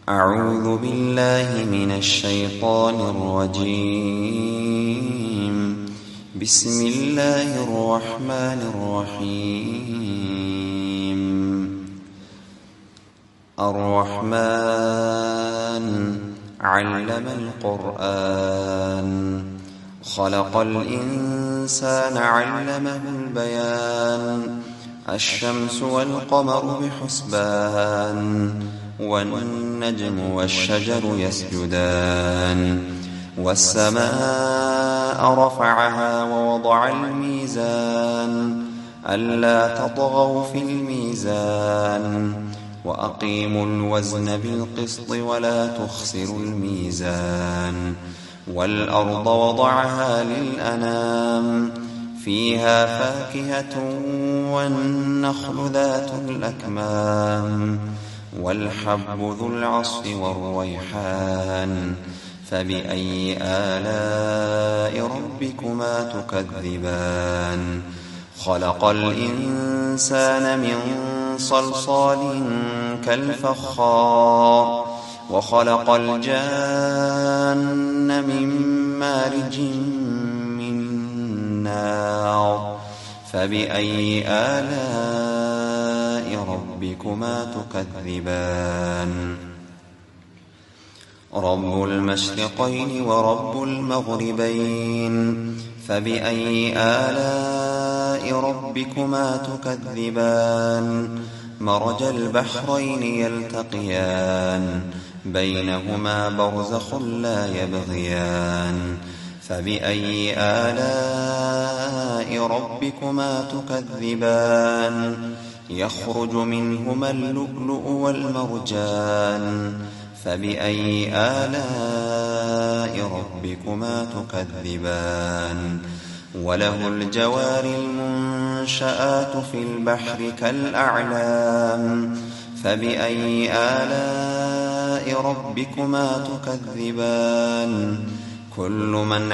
أعوذ بالله من الشيطان الرجيم. بسم الله الرحمن الرحيم. الرحمن علم القرآن خلق الإنسان علمه البيان. الشمس والقمر بحسبان والنجم والشجر يسجدان. والسماء رفعها ووضع الميزان ألا تطغوا في الميزان وأقيموا الوزن بالقسط ولا تخسروا الميزان. والأرض وضعها للأنام فيها فاكهة والنخل ذات الأكمام والحب ذو العصف والريحان. فبأي آلاء ربكما تكذبان؟ خلق الإنسان من صلصال كالفخار وخلق الجان من مارج من نار. فبأي آلاء ربكما تكذبان؟ رب المشرقين ورب المغربين. فبأي آلاء ربكما تكذبان؟ مرج البحرين يلتقيان بينهما برزخ لا يبغيان. فبأي آلاء ربكما تكذبان؟ يخرج منهما اللؤلؤ والمرجان. فبأي آلاء ربكما تكذبان؟ وله الجوار المنشآت في البحر كالأعلام. فبأي آلاء ربكما تكذبان؟ كل من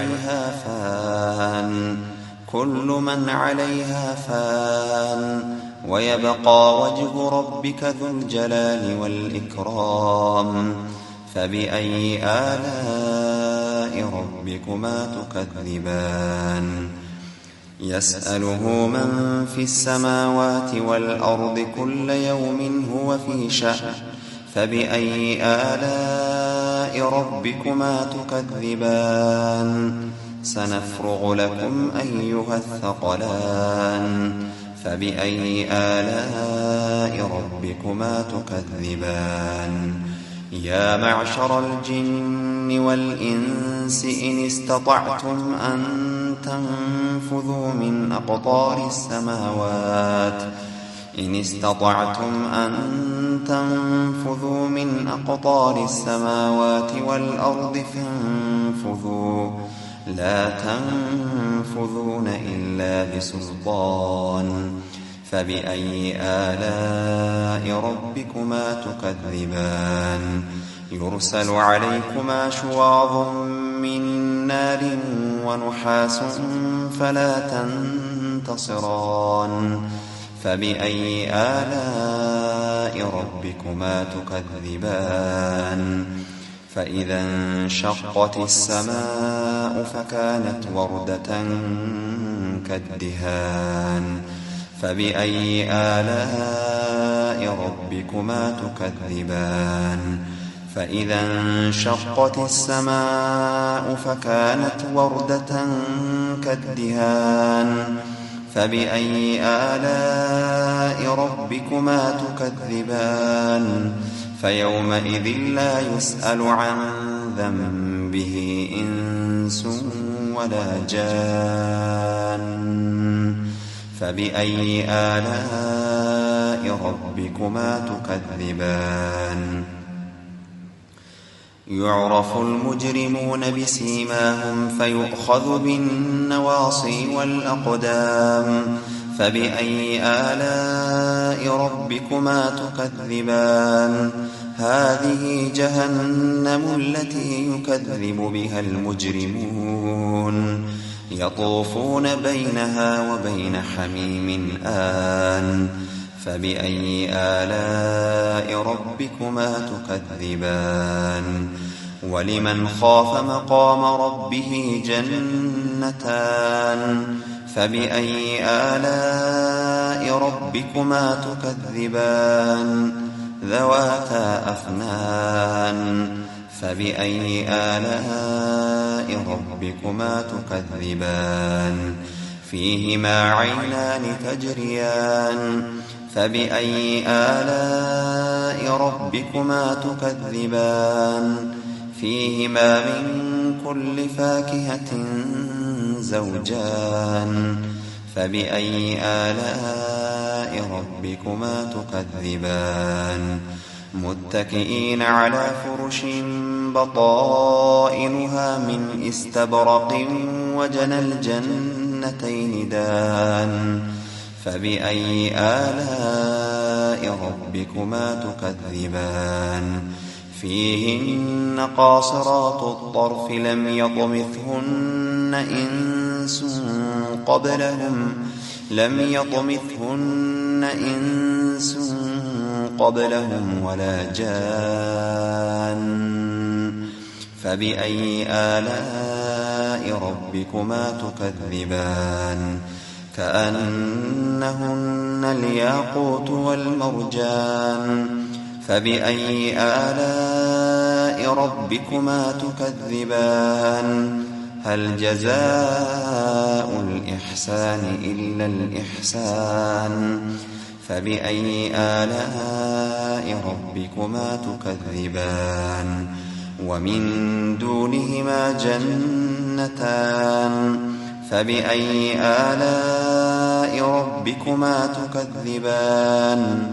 عليها فان ويبقى وجه ربك ذو الجلال والإكرام. فبأي آلاء ربكما تكذبان؟ يسأله من في السماوات والأرض كل يوم هو في شأن. فبأي آلاء ربكما تكذبان؟ سنفرغ لكم أيها الثقلان. فبأي آلاء ربكما تكذبان؟ يا معشر الجن والإنس إن استطعتم أن تنفذوا من أقطار السماوات والأرض فانفذوا لا تنفذون إلا بسلطان. فبأي آلاء ربكما تكذبان؟ يرسل عليكما شواظ من نار ونحاس فلا تنتصران. فبأي آلاء ربكما تكذبان؟ فإذا انشقت السماء فكانت وردة كالدهان. فبأي آلاء ربكما تكذبان؟ فإذا انشقت السماء فكانت وردة كالدهان. فبأي آلاء ربكما تكذبان؟ فيومئذ لا يسأل عن ذنبه إنس ولا جان. فبأي آلاء ربكما تكذبان؟ يعرف المجرمون بسيماهم فيؤخذ بالنواصي والأقدام. فبأي آلاء ربكما تكذبان؟ هذه جهنم التي يكذب بها المجرمون يطوفون بينها وبين حميم آن. فبأي آلاء ربكما تكذبان ولمن خاف مقام ربه جنتان فبأي آلاء ربكما تكذبان ذواتا أفنان فبأي آلاء ربكما تكذبان فيهما عينان تجريان فبأي آلاء ربكما تكذبان فيهما من كل فاكهة زوجان فبأي آلاء ربكما تكذبان متكئين على فرش بطائنها من استبرق وجنى الجنتين دان فبأي آلاء ربكما تكذبان فيهن قاصرات الطرف لم يطمثهن إنس قبلهم ولا جان فبأي آلاء ربكما تكذبان كأنهن الياقوت والمرجان فبأي آلاء ربكما تكذبان هل جزاء الإحسان إلا الإحسان فبأي آلاء ربكما تكذبان ومن دونهما جنتان فبأي آلاء ربكما تكذبان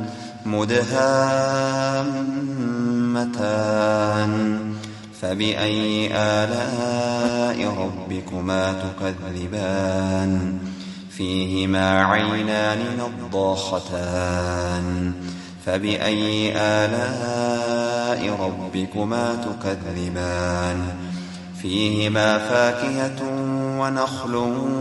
مدهامتان فبأي آلاء ربكما تكذبان فيهما عينان نضاختان فبأي آلاء ربكما تكذبان فيهما فاكهة ونخل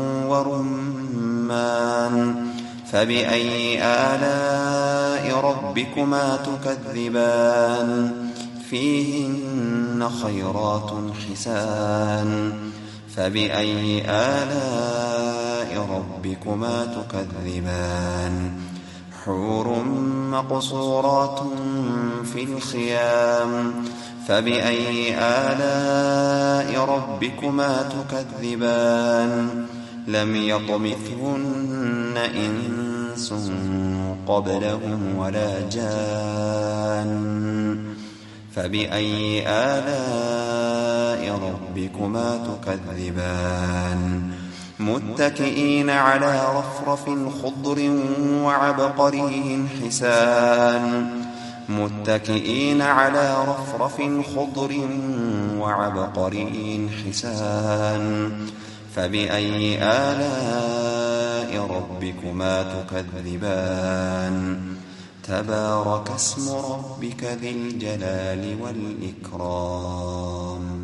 ورمان فبأي آلاء ربكما تكذبان فيهن خيرات حسان فبأي آلاء ربكما تكذبان حور مقصورات في الخيام فبأي آلاء ربكما تكذبان لم يطمثهن إنس قبلهم ولا جان فبأي آلاء ربكما تكذبان متكئين على رفرف خضر وعبقري حسان متكئين على رفرف خضر وعبقري حسان فبأي آلاء ربكما تكذبان تبارك اسم ربك ذي الجلال والإكرام